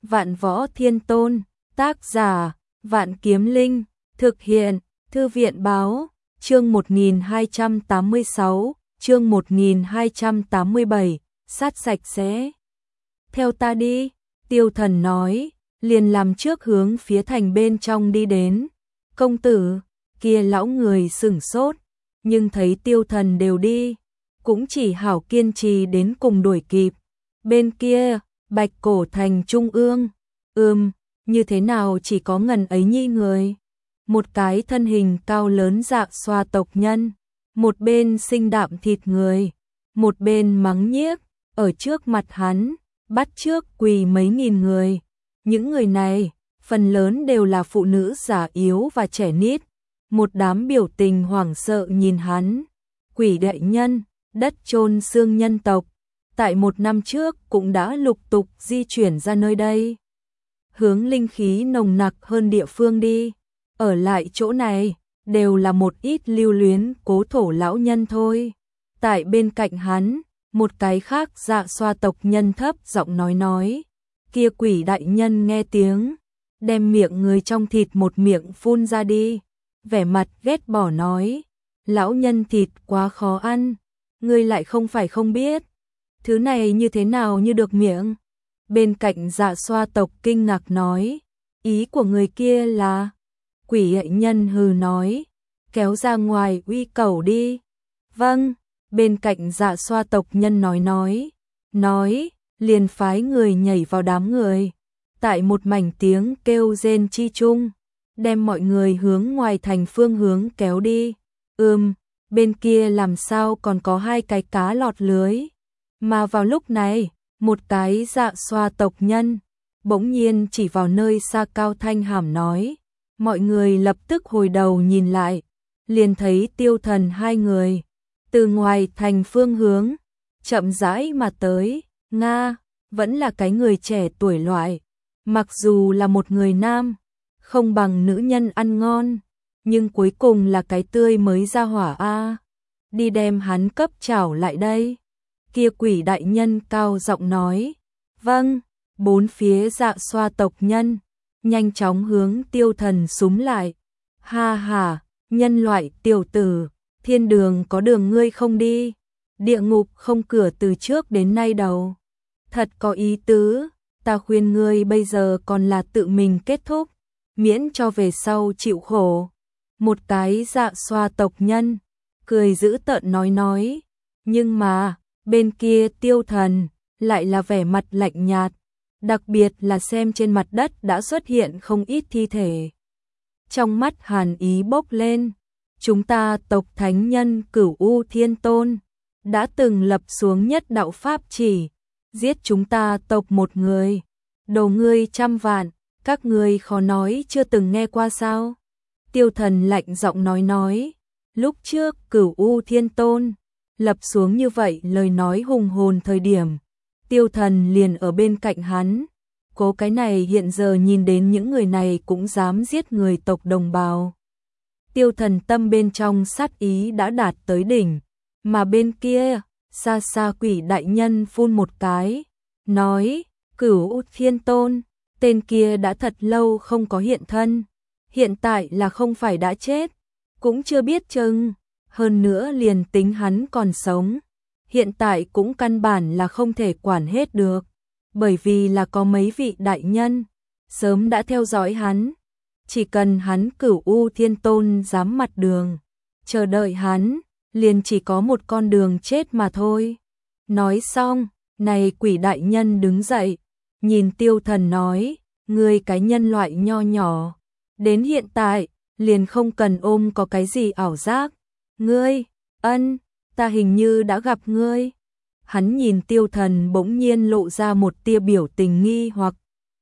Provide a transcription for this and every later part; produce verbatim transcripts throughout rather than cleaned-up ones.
Vạn Võ Thiên Tôn, tác giả, Vạn Kiếm Linh, thực hiện, Thư viện báo, chương một nghìn hai trăm tám mươi sáu, chương một nghìn hai trăm tám mươi bảy, sát sạch sẽ. Theo ta đi, Tiêu Thần nói, liền làm trước hướng phía thành bên trong đi đến. Công tử, kia lão người sửng sốt, nhưng thấy Tiêu Thần đều đi, cũng chỉ hảo kiên trì đến cùng đuổi kịp. Bên kia, Bạch Cổ thành trung ương, ưm, như thế nào chỉ có ngần ấy nhi người. Một cái thân hình cao lớn dạ xoa tộc nhân, một bên sinh đạm thịt người, một bên mắng nhiếc, ở trước mặt hắn, bắt trước quỳ mấy nghìn người. Những người này, phần lớn đều là phụ nữ già yếu và trẻ nít, một đám biểu tình hoảng sợ nhìn hắn. Quỷ đại nhân, đất chôn xương nhân tộc, tại một năm trước cũng đã lục tục di chuyển ra nơi đây, hướng linh khí nồng nặc hơn địa phương đi. Ở lại chỗ này, đều là một ít lưu luyến cố thổ lão nhân thôi. Tại bên cạnh hắn, một cái khác dạ xoa tộc nhân thấp giọng nói nói. Kia quỷ đại nhân nghe tiếng, đem miệng người trong thịt một miệng phun ra đi, vẻ mặt ghét bỏ nói. Lão nhân thịt quá khó ăn, ngươi lại không phải không biết. Thứ này như thế nào như được miệng? Bên cạnh dạ xoa tộc kinh ngạc nói. Ý của người kia là... Quỷ đại nhân hừ nói, kéo ra ngoài uy cẩu đi. Vâng, bên cạnh dạ xoa tộc nhân nói nói, nói, liền phái người nhảy vào đám người. Tại một mảnh tiếng kêu rên chi chung, đem mọi người hướng ngoài thành phương hướng kéo đi. Ừm, bên kia làm sao còn có hai cái cá lọt lưới. Mà vào lúc này, một cái dạ xoa tộc nhân, bỗng nhiên chỉ vào nơi xa cao thanh hàm nói. Mọi người lập tức hồi đầu nhìn lại, liền thấy Tiêu Thần hai người, từ ngoài thành phương hướng, chậm rãi mà tới. Nga, vẫn là cái người trẻ tuổi loại, mặc dù là một người nam, không bằng nữ nhân ăn ngon, nhưng cuối cùng là cái tươi mới ra hỏa a. Đi đem hắn cấp chảo lại đây. Kia quỷ đại nhân cao giọng nói. Vâng, bốn phía dạ xoa tộc nhân nhanh chóng hướng Tiêu Thần súm lại. Ha ha, nhân loại tiểu tử, thiên đường có đường ngươi không đi, địa ngục không cửa từ trước đến nay đâu. Thật có ý tứ, ta khuyên ngươi bây giờ còn là tự mình kết thúc, miễn cho về sau chịu khổ. Một cái dạ xoa tộc nhân, cười dữ tợn nói nói, nhưng mà, bên kia Tiêu Thần, lại là vẻ mặt lạnh nhạt. Đặc biệt là xem trên mặt đất đã xuất hiện không ít thi thể. Trong mắt hàn ý bốc lên, chúng ta tộc thánh nhân Cửu U Thiên Tôn, đã từng lập xuống nhất đạo pháp chỉ, giết chúng ta tộc một người, đầu ngươi trăm vạn, các ngươi khó nói chưa từng nghe qua sao. Tiêu Thần lạnh giọng nói nói, lúc trước Cửu U Thiên Tôn, lập xuống như vậy lời nói hùng hồn thời điểm. Tiêu Thần liền ở bên cạnh hắn, cố cái này hiện giờ nhìn đến những người này cũng dám giết người tộc đồng bào. Tiêu Thần tâm bên trong sát ý đã đạt tới đỉnh, mà bên kia, xa xa quỷ đại nhân phun một cái, nói, Cửu Thiên Tôn, tên kia đã thật lâu không có hiện thân, hiện tại là không phải đã chết, cũng chưa biết chừng, hơn nữa liền tính hắn còn sống. Hiện tại cũng căn bản là không thể quản hết được, bởi vì là có mấy vị đại nhân, sớm đã theo dõi hắn. Chỉ cần hắn Cửu U Thiên Tôn dám mặt đường, chờ đợi hắn, liền chỉ có một con đường chết mà thôi. Nói xong, này quỷ đại nhân đứng dậy, nhìn Tiêu Thần nói, ngươi cái nhân loại nho nhỏ, đến hiện tại, liền không cần ôm có cái gì ảo giác. Ngươi, ân, ta hình như đã gặp ngươi. Hắn nhìn Tiêu Thần bỗng nhiên lộ ra một tia biểu tình nghi hoặc.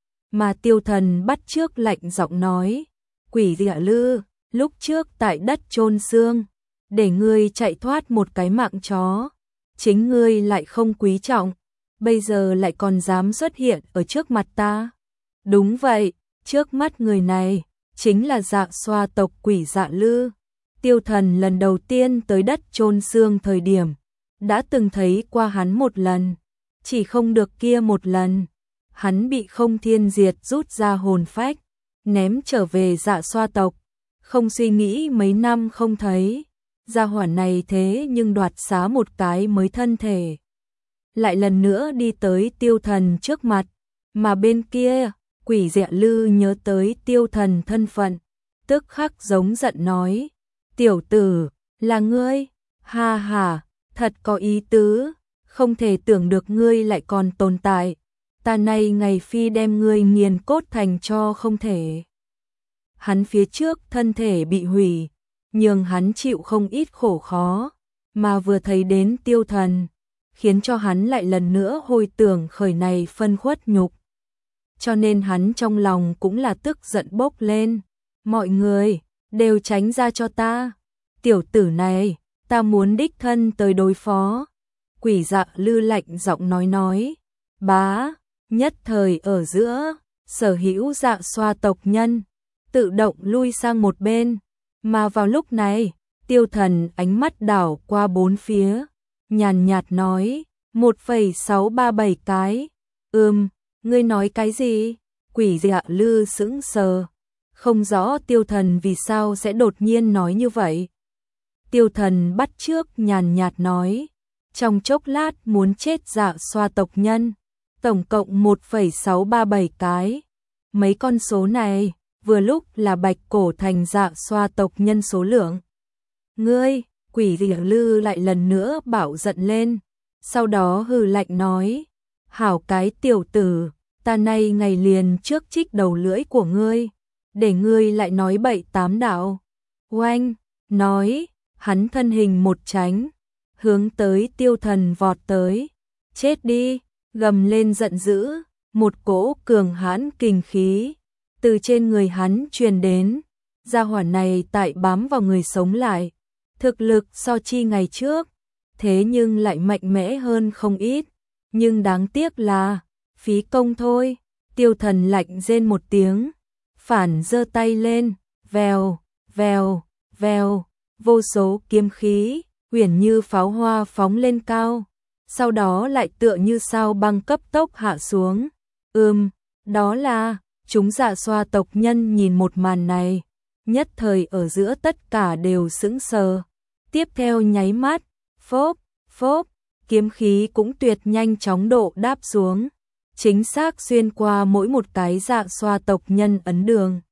Mà Tiêu Thần bắt trước lạnh giọng nói, quỷ dạ lư, lúc trước tại đất chôn xương, để ngươi chạy thoát một cái mạng chó, chính ngươi lại không quý trọng, bây giờ lại còn dám xuất hiện ở trước mặt ta. Đúng vậy, trước mắt người này, chính là dạ xoa tộc quỷ dạ lư. Tiêu Thần lần đầu tiên tới đất chôn xương thời điểm, đã từng thấy qua hắn một lần, chỉ không được kia một lần. hắn bị Không Thiên Diệt rút ra hồn phách, ném trở về Dạ Xoa tộc, không suy nghĩ mấy năm không thấy, gia hỏa này thế nhưng đoạt xá một cái mới thân thể. Lại lần nữa đi tới Tiêu Thần trước mặt, mà bên kia, Quỷ Dạ Lư nhớ tới Tiêu Thần thân phận, tức khắc giống giận nói, tiểu tử, là ngươi, ha ha, thật có ý tứ, không thể tưởng được ngươi lại còn tồn tại, ta nay ngày phi đem ngươi nghiền cốt thành cho không thể. Hắn phía trước thân thể bị hủy, nhưng hắn chịu không ít khổ khó, mà vừa thấy đến Tiêu Thần, khiến cho hắn lại lần nữa hồi tưởng khởi này phân khuất nhục. Cho nên hắn trong lòng cũng là tức giận bốc lên, mọi người, đều tránh ra cho ta, tiểu tử này, ta muốn đích thân tới đối phó. Quỷ Dạ Lư lạnh giọng nói nói, bá, nhất thời ở giữa, sở hữu Dạ Xoa tộc nhân, tự động lui sang một bên, mà vào lúc này, Tiêu Thần ánh mắt đảo qua bốn phía, nhàn nhạt nói, một phẩy sáu ba bảy cái, ừm, ngươi nói cái gì? Quỷ Dạ Lư sững sờ, không rõ Tiêu Thần vì sao sẽ đột nhiên nói như vậy. Tiêu Thần bắt trước nhàn nhạt nói, trong chốc lát muốn chết Dạ Xoa tộc nhân, tổng cộng một phẩy sáu ba bảy cái. Mấy con số này, vừa lúc là Bạch Cổ Thành Dạ Xoa tộc nhân số lượng. Ngươi, Quỷ Dạ Lư lại lần nữa bảo giận lên, sau đó hừ lạnh nói, hảo cái tiểu tử, ta nay ngày liền trước trích đầu lưỡi của ngươi, để ngươi lại nói bậy tám đạo. Oanh, nói, hắn thân hình một tránh, hướng tới Tiêu Thần vọt tới, chết đi, gầm lên giận dữ, một cỗ cường hãn kình khí từ trên người hắn truyền đến, gia hỏa này tại bám vào người sống lại, thực lực so chi ngày trước, thế nhưng lại mạnh mẽ hơn không ít, nhưng đáng tiếc là phí công thôi. Tiêu Thần lạnh rên một tiếng, phản giơ tay lên, vèo, vèo, vèo, vô số kiếm khí, uyển như pháo hoa phóng lên cao, sau đó lại tựa như sao băng cấp tốc hạ xuống. Ừm, đó là, chúng Dạ Xoa tộc nhân nhìn một màn này, nhất thời ở giữa tất cả đều sững sờ. Tiếp theo nháy mắt, phốp, phốp, kiếm khí cũng tuyệt nhanh chóng độ đáp xuống, chính xác xuyên qua mỗi một cái Dạ Xoa tộc nhân ấn đường.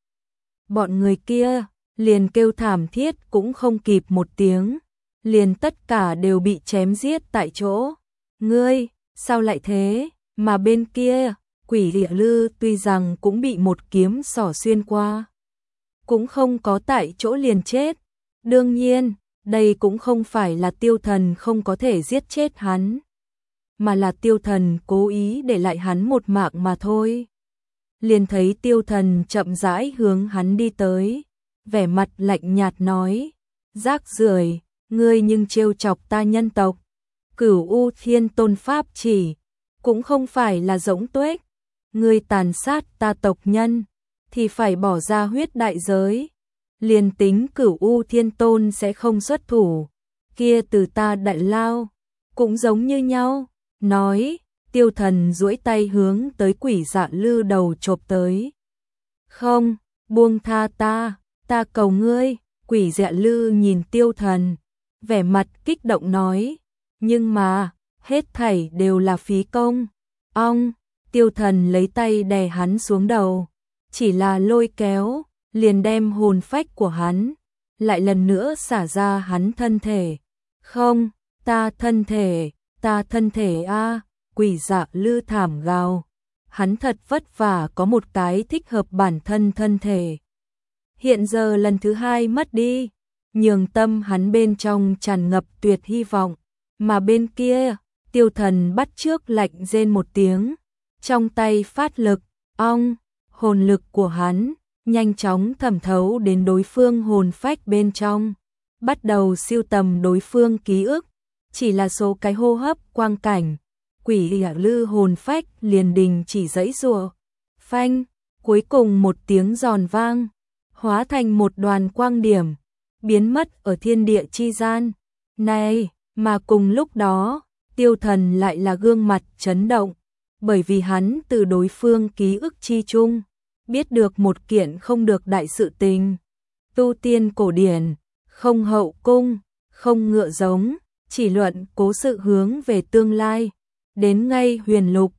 Bọn người kia, liền kêu thảm thiết cũng không kịp một tiếng, liền tất cả đều bị chém giết tại chỗ. Ngươi, sao lại thế? Mà bên kia, Quỷ Dạ Lư tuy rằng cũng bị một kiếm xỏ xuyên qua, cũng không có tại chỗ liền chết. Đương nhiên, đây cũng không phải là Tiêu Thần không có thể giết chết hắn, mà là Tiêu Thần cố ý để lại hắn một mạng mà thôi. Liền thấy Tiêu Thần chậm rãi hướng hắn đi tới, vẻ mặt lạnh nhạt nói, rác rưởi, ngươi nhưng trêu chọc ta nhân tộc. Cửu U Thiên Tôn Pháp chỉ, cũng không phải là giống tuếch, ngươi tàn sát ta tộc nhân, thì phải bỏ ra huyết đại giới. Liền tính Cửu U Thiên Tôn sẽ không xuất thủ, kia từ ta đại lao, cũng giống như nhau. Nói, Tiêu Thần duỗi tay hướng tới Quỷ Dạ Lư đầu chộp tới. Không, buông tha ta, ta cầu ngươi. Quỷ Dạ Lư nhìn Tiêu Thần, vẻ mặt kích động nói, nhưng mà, hết thảy đều là phí công. Ong, Tiêu Thần lấy tay đè hắn xuống đầu, chỉ là lôi kéo, liền đem hồn phách của hắn, lại lần nữa xả ra hắn thân thể. Không, ta thân thể, ta thân thể a. Quỷ Dạ Lư thảm gào, hắn thật vất vả có một cái thích hợp bản thân thân thể, hiện giờ lần thứ hai mất đi, nhường tâm hắn bên trong tràn ngập tuyệt hy vọng. Mà bên kia, Tiêu Thần bắt trước lạnh rên một tiếng, trong tay phát lực, ong, hồn lực của hắn nhanh chóng thẩm thấu đến đối phương hồn phách bên trong, bắt đầu siêu tầm đối phương ký ức. Chỉ là số cái hô hấp quang cảnh, Quỷ Dạ Lư hồn phách liền đình chỉ giãy giụa. Phanh, cuối cùng một tiếng giòn vang, hóa thành một đoàn quang điểm, biến mất ở thiên địa chi gian. Này, mà cùng lúc đó, Tiêu Thần lại là gương mặt chấn động, bởi vì hắn từ đối phương ký ức chi chung, biết được một kiện không được đại sự tình. Tu tiên cổ điển, không hậu cung, không ngựa giống, chỉ luận cố sự hướng về tương lai. Đến ngay huyền lục,